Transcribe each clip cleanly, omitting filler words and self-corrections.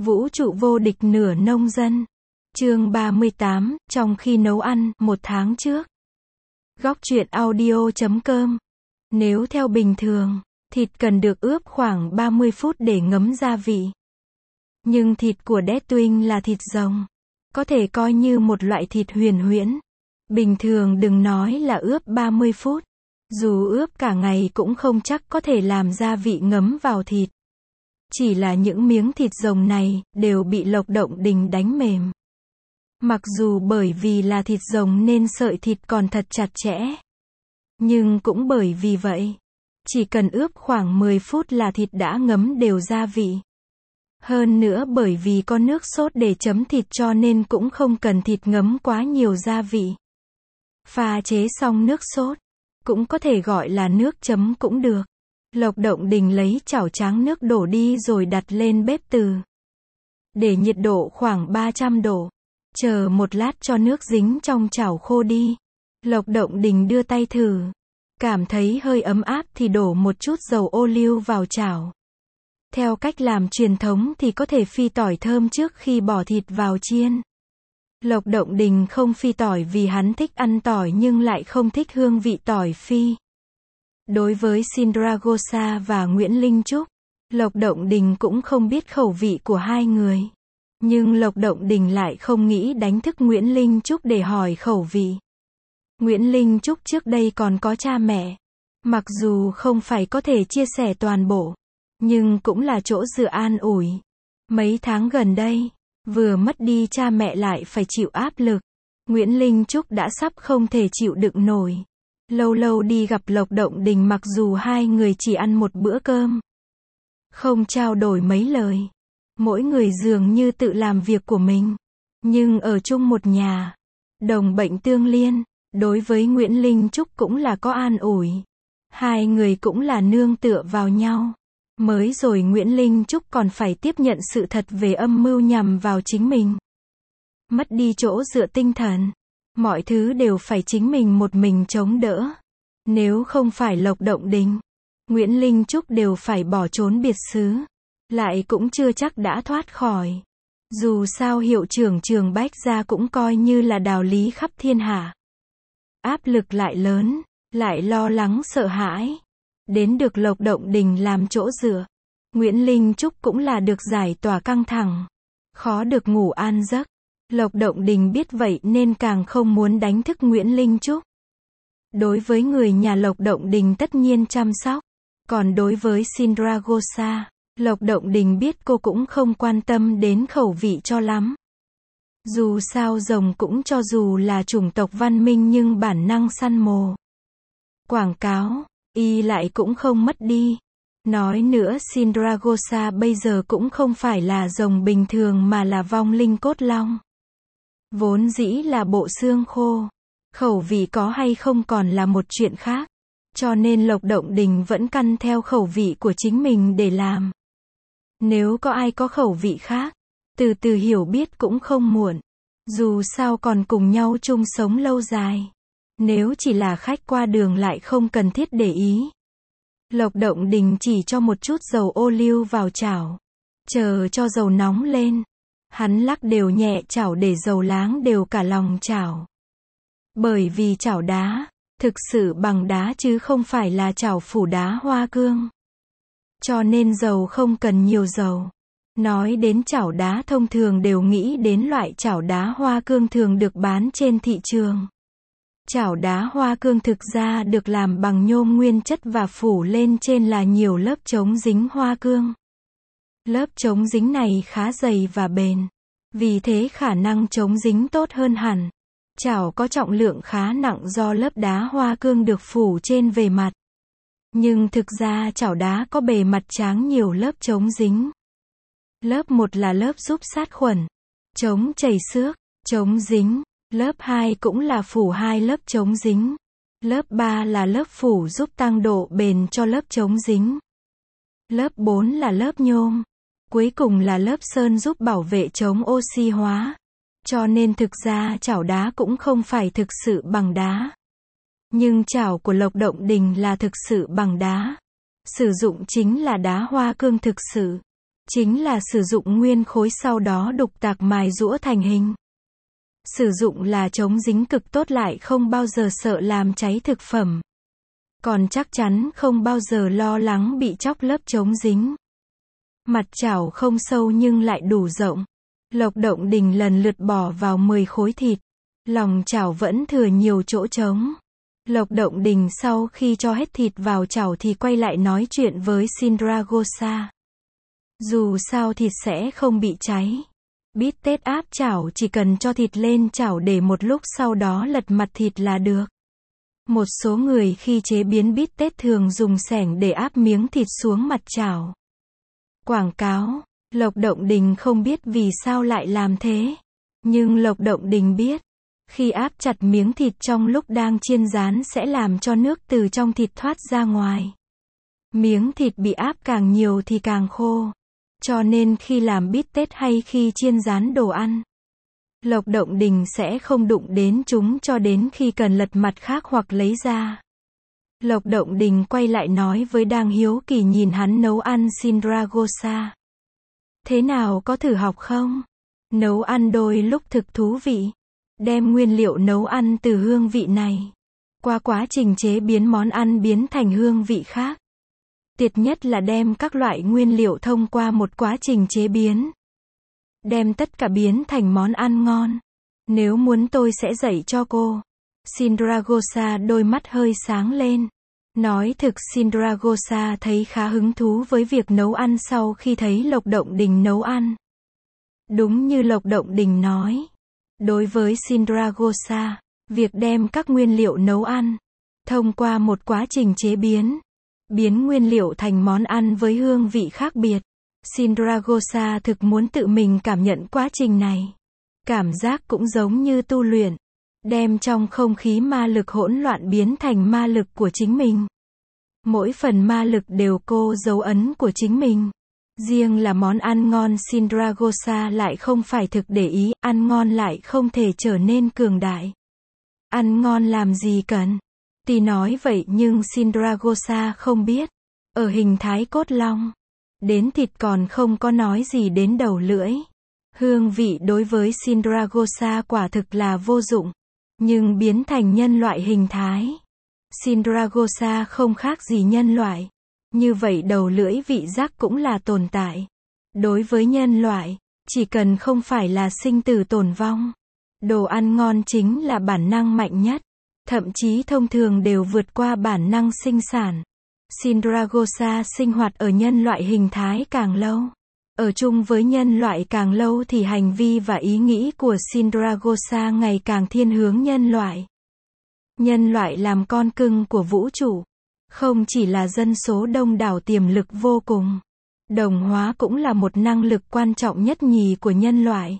Vũ trụ vô địch nửa nông dân. Chương 38, trong khi nấu ăn, 1 tháng trước. Góc truyện audio.com. Nếu theo bình thường, thịt cần được ướp khoảng 30 phút để ngấm gia vị. Nhưng thịt của Deathwing là thịt rồng. Có thể coi như một loại thịt huyền huyễn. Bình thường đừng nói là ướp 30 phút. Dù ướp cả ngày cũng không chắc có thể làm gia vị ngấm vào thịt. Chỉ là những miếng thịt rồng này, đều bị Lộc Động Đình đánh mềm. Mặc dù bởi vì là thịt rồng nên sợi thịt còn thật chặt chẽ. Nhưng cũng bởi vì vậy, chỉ cần ướp khoảng 10 phút là thịt đã ngấm đều gia vị. Hơn nữa bởi vì có nước sốt để chấm thịt cho nên cũng không cần thịt ngấm quá nhiều gia vị. Pha chế xong nước sốt, cũng có thể gọi là nước chấm cũng được. Lộc Động Đình lấy chảo tráng nước đổ đi rồi đặt lên bếp từ. Để nhiệt độ khoảng 300 độ. Chờ một lát cho nước dính trong chảo khô đi. Lộc Động Đình đưa tay thử. Cảm thấy hơi ấm áp thì đổ một chút dầu ô liu vào chảo. Theo cách làm truyền thống thì có thể phi tỏi thơm trước khi bỏ thịt vào chiên. Lộc Động Đình không phi tỏi vì hắn thích ăn tỏi nhưng lại không thích hương vị tỏi phi. Đối với Sindragosa và Nguyễn Linh Trúc, Lộc Động Đình cũng không biết khẩu vị của hai người. Nhưng Lộc Động Đình lại không nghĩ đánh thức Nguyễn Linh Trúc để hỏi khẩu vị. Nguyễn Linh Trúc trước đây còn có cha mẹ. Mặc dù không phải có thể chia sẻ toàn bộ, nhưng cũng là chỗ dựa an ủi. Mấy tháng gần đây, vừa mất đi cha mẹ lại phải chịu áp lực. Nguyễn Linh Trúc đã sắp không thể chịu đựng nổi. Lâu lâu đi gặp Lộc Động Đình mặc dù hai người chỉ ăn một bữa cơm. Không trao đổi mấy lời. Mỗi người dường như tự làm việc của mình. Nhưng ở chung một nhà. Đồng bệnh tương liên. Đối với Nguyễn Linh Trúc cũng là có an ủi. Hai người cũng là nương tựa vào nhau. Mới rồi Nguyễn Linh Trúc còn phải tiếp nhận sự thật về âm mưu nhằm vào chính mình. Mất đi chỗ dựa tinh thần. Mọi thứ đều phải chính mình một mình chống đỡ. Nếu không phải Lộc Động Đình, Nguyễn Linh Trúc đều phải bỏ trốn biệt xứ. Lại cũng chưa chắc đã thoát khỏi. Dù sao hiệu trưởng trường Bách Gia cũng coi như là đạo lý khắp thiên hạ. Áp lực lại lớn, lại lo lắng sợ hãi. Đến được Lộc Động Đình làm chỗ dựa. Nguyễn Linh Trúc cũng là được giải tỏa căng thẳng. Khó được ngủ an giấc. Lộc Động Đình biết vậy nên càng không muốn đánh thức Nguyễn Linh Trúc. Đối với người nhà Lộc Động Đình tất nhiên chăm sóc. Còn đối với Sindragosa, Lộc Động Đình biết cô cũng không quan tâm đến khẩu vị cho lắm. Dù sao rồng cũng cho dù là chủng tộc văn minh nhưng bản năng săn mồi. Quảng cáo, y lại cũng không mất đi. Nói nữa Sindragosa bây giờ cũng không phải là rồng bình thường mà là vong linh cốt long. Vốn dĩ là bộ xương khô. Khẩu vị có hay không còn là một chuyện khác. Cho nên Lộc Động Đình vẫn căn theo khẩu vị của chính mình để làm. Nếu có ai có khẩu vị khác, từ từ hiểu biết cũng không muộn. Dù sao còn cùng nhau chung sống lâu dài. Nếu chỉ là khách qua đường lại không cần thiết để ý. Lộc Động Đình chỉ cho một chút dầu ô liu vào chảo. Chờ cho dầu nóng lên. Hắn lắc đều nhẹ chảo để dầu láng đều cả lòng chảo. Bởi vì chảo đá, thực sự bằng đá chứ không phải là chảo phủ đá hoa cương. Cho nên dầu không cần nhiều dầu. Nói đến chảo đá thông thường đều nghĩ đến loại chảo đá hoa cương thường được bán trên thị trường. Chảo đá hoa cương thực ra được làm bằng nhôm nguyên chất và phủ lên trên là nhiều lớp chống dính hoa cương. Lớp chống dính này khá dày và bền. Vì thế khả năng chống dính tốt hơn hẳn. Chảo có trọng lượng khá nặng do lớp đá hoa cương được phủ trên bề mặt. Nhưng thực ra chảo đá có bề mặt tráng nhiều lớp chống dính. Lớp 1 là lớp giúp sát khuẩn, chống chảy xước, chống dính. Lớp 2 cũng là phủ 2 lớp chống dính. Lớp 3 là lớp phủ giúp tăng độ bền cho lớp chống dính. Lớp 4 là lớp nhôm. Cuối cùng là lớp sơn giúp bảo vệ chống oxy hóa. Cho nên thực ra chảo đá cũng không phải thực sự bằng đá. Nhưng chảo của Lộc Động Đình là thực sự bằng đá. Sử dụng chính là đá hoa cương thực sự. chính là sử dụng nguyên khối sau đó đục tạc mài giũa thành hình. Sử dụng là chống dính cực tốt lại không bao giờ sợ làm cháy thực phẩm. Còn chắc chắn không bao giờ lo lắng bị chóc lớp chống dính. Mặt chảo không sâu nhưng lại đủ rộng. Lộc Động Đình lần lượt bỏ vào 10 khối thịt. Lòng chảo vẫn thừa nhiều chỗ trống. Lộc Động Đình sau khi cho hết thịt vào chảo thì quay lại nói chuyện với Sindragosa. Dù sao thịt sẽ không bị cháy. Bít tết áp chảo chỉ cần cho thịt lên chảo để một lúc sau đó lật mặt thịt là được. Một số người khi chế biến bít tết thường dùng xẻng để áp miếng thịt xuống mặt chảo. Quảng cáo, Lộc Động Đình không biết vì sao lại làm thế. Nhưng Lộc Động Đình biết, khi áp chặt miếng thịt trong lúc đang chiên rán sẽ làm cho nước từ trong thịt thoát ra ngoài. Miếng thịt bị áp càng nhiều thì càng khô. Cho nên khi làm bít tết hay khi chiên rán đồ ăn, Lộc Động Đình sẽ không đụng đến chúng cho đến khi cần lật mặt khác hoặc lấy ra. Lộc Động Đình quay lại nói với đang hiếu kỳ nhìn hắn nấu ăn Sindragosa. Thế nào, có thử học không? Nấu ăn đôi lúc thực thú vị. Đem nguyên liệu nấu ăn từ hương vị này qua quá trình chế biến món ăn biến thành hương vị khác. Tuyệt nhất là đem các loại nguyên liệu thông qua một quá trình chế biến. Đem tất cả biến thành món ăn ngon. Nếu muốn tôi sẽ dạy cho cô. Sindragosa đôi mắt hơi sáng lên. Nói thực Sindragosa thấy khá hứng thú với việc nấu ăn sau khi thấy Lộc Động Đình nấu ăn. Đúng như Lộc Động Đình nói. Đối với Sindragosa, việc đem các nguyên liệu nấu ăn, thông qua một quá trình chế biến, biến nguyên liệu thành món ăn với hương vị khác biệt. Sindragosa thực muốn tự mình cảm nhận quá trình này. Cảm giác cũng giống như tu luyện. Đem trong không khí ma lực hỗn loạn biến thành ma lực của chính mình. Mỗi phần ma lực đều cô dấu ấn của chính mình. Riêng là món ăn ngon Sindragosa lại không phải thực để ý, ăn ngon lại không thể trở nên cường đại. Ăn ngon làm gì cần? Tuy nói vậy nhưng Sindragosa không biết. Ở hình thái cốt long, đến thịt còn không có nói gì đến đầu lưỡi. Hương vị đối với Sindragosa quả thực là vô dụng. Nhưng biến thành nhân loại hình thái, Sindragosa không khác gì nhân loại. Như vậy đầu lưỡi vị giác cũng là tồn tại. Đối với nhân loại, chỉ cần không phải là sinh tử tồn vong, đồ ăn ngon chính là bản năng mạnh nhất. Thậm chí thông thường đều vượt qua bản năng sinh sản. Sindragosa sinh hoạt ở nhân loại hình thái càng lâu, ở chung với nhân loại càng lâu thì hành vi và ý nghĩ của Sindragosa ngày càng thiên hướng nhân loại. Nhân loại làm con cưng của vũ trụ. Không chỉ là dân số đông đảo tiềm lực vô cùng. Đồng hóa cũng là một năng lực quan trọng nhất nhì của nhân loại.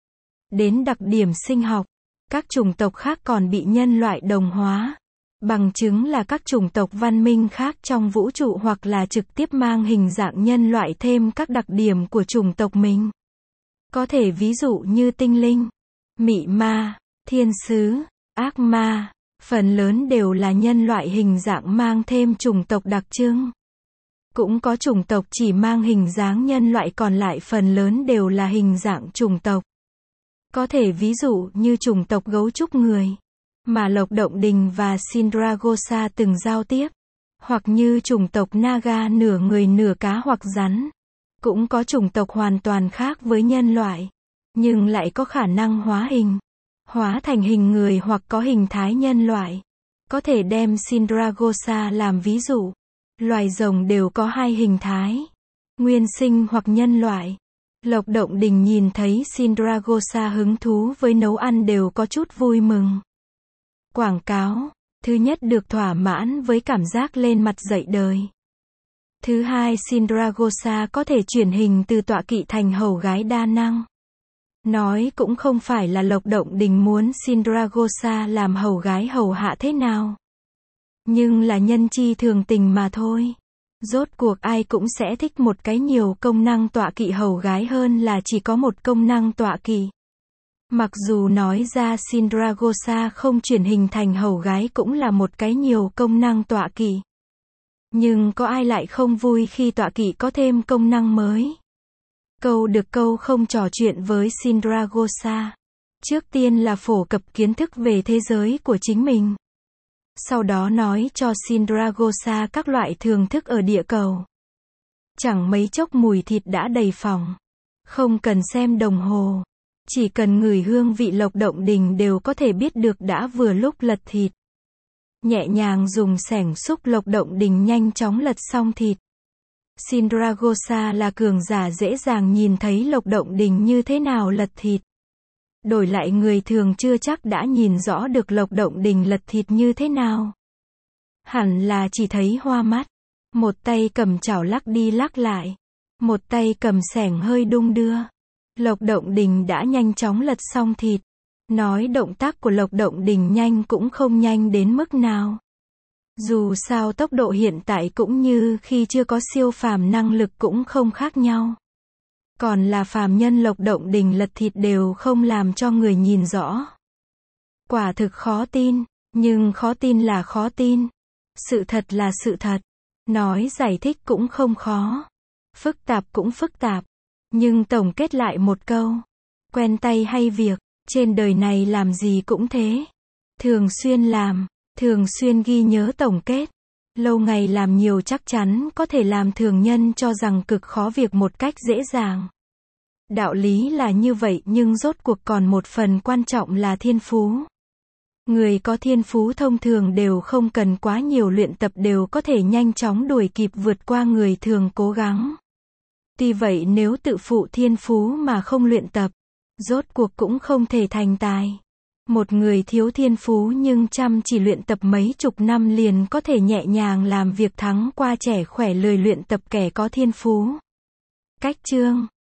Đến đặc điểm sinh học, các chủng tộc khác còn bị nhân loại đồng hóa. Bằng chứng là các chủng tộc văn minh khác trong vũ trụ hoặc là trực tiếp mang hình dạng nhân loại thêm các đặc điểm của chủng tộc mình. Có thể ví dụ như tinh linh, mị ma, thiên sứ, ác ma, phần lớn đều là nhân loại hình dạng mang thêm chủng tộc đặc trưng. Cũng có chủng tộc chỉ mang hình dáng nhân loại còn lại phần lớn đều là hình dạng chủng tộc. Có thể ví dụ như chủng tộc gấu trúc người, mà Lộc Động Đình và Sindragosa từng giao tiếp. Hoặc như chủng tộc Naga nửa người nửa cá hoặc rắn. Cũng có chủng tộc hoàn toàn khác với nhân loại, nhưng lại có khả năng hóa hình, hóa thành hình người hoặc có hình thái nhân loại. Có thể đem Sindragosa làm ví dụ. Loài rồng đều có hai hình thái, nguyên sinh hoặc nhân loại. Lộc Động Đình nhìn thấy Sindragosa hứng thú với nấu ăn đều có chút vui mừng. Quảng cáo. Thứ nhất được thỏa mãn với cảm giác lên mặt dậy đời. Thứ hai Sindragosa có thể chuyển hình từ tọa kỵ thành hầu gái đa năng. Nói cũng không phải là Lộc Động Đình muốn Sindragosa làm hầu gái hầu hạ thế nào. Nhưng là nhân chi thường tình mà thôi. Rốt cuộc ai cũng sẽ thích một cái nhiều công năng tọa kỵ hầu gái hơn là chỉ có một công năng tọa kỵ. Mặc dù nói ra Sindragosa không chuyển hình thành hầu gái cũng là một cái nhiều công năng tọa kỵ. Nhưng có ai lại không vui khi tọa kỵ có thêm công năng mới. Câu được câu không trò chuyện với Sindragosa. Trước tiên là phổ cập kiến thức về thế giới của chính mình. Sau đó nói cho Sindragosa các loại thưởng thức ở địa cầu. Chẳng mấy chốc mùi thịt đã đầy phòng. Không cần xem đồng hồ. Chỉ cần ngửi hương vị Lộc Động Đình đều có thể biết được đã vừa lúc lật thịt. Nhẹ nhàng dùng xẻng xúc Lộc Động Đình nhanh chóng lật xong thịt. Sindragosa là cường giả dễ dàng nhìn thấy Lộc Động Đình như thế nào lật thịt. Đổi lại người thường chưa chắc đã nhìn rõ được Lộc Động Đình lật thịt như thế nào. Hẳn là chỉ thấy hoa mắt. Một tay cầm chảo lắc đi lắc lại. Một tay cầm xẻng hơi đung đưa. Lộc Động Đình đã nhanh chóng lật xong thịt. Nói động tác của Lộc Động Đình nhanh cũng không nhanh đến mức nào. Dù sao tốc độ hiện tại cũng như khi chưa có siêu phàm năng lực cũng không khác nhau. Còn là phàm nhân Lộc Động Đình lật thịt đều không làm cho người nhìn rõ. Quả thực khó tin, nhưng khó tin là khó tin. Sự thật là sự thật. Nói giải thích cũng không khó. Phức tạp cũng phức tạp. Nhưng tổng kết lại một câu. Quen tay hay việc, trên đời này làm gì cũng thế. Thường xuyên làm, thường xuyên ghi nhớ tổng kết. Lâu ngày làm nhiều chắc chắn có thể làm thường nhân cho rằng cực khó việc một cách dễ dàng. Đạo lý là như vậy nhưng rốt cuộc còn một phần quan trọng là thiên phú. Người có thiên phú thông thường đều không cần quá nhiều luyện tập đều có thể nhanh chóng đuổi kịp vượt qua người thường cố gắng. Tuy vậy nếu tự phụ thiên phú mà không luyện tập, rốt cuộc cũng không thể thành tài. Một người thiếu thiên phú nhưng chăm chỉ luyện tập mấy chục năm liền có thể nhẹ nhàng làm việc thắng qua trẻ khỏe lười luyện tập kẻ có thiên phú. Cách chương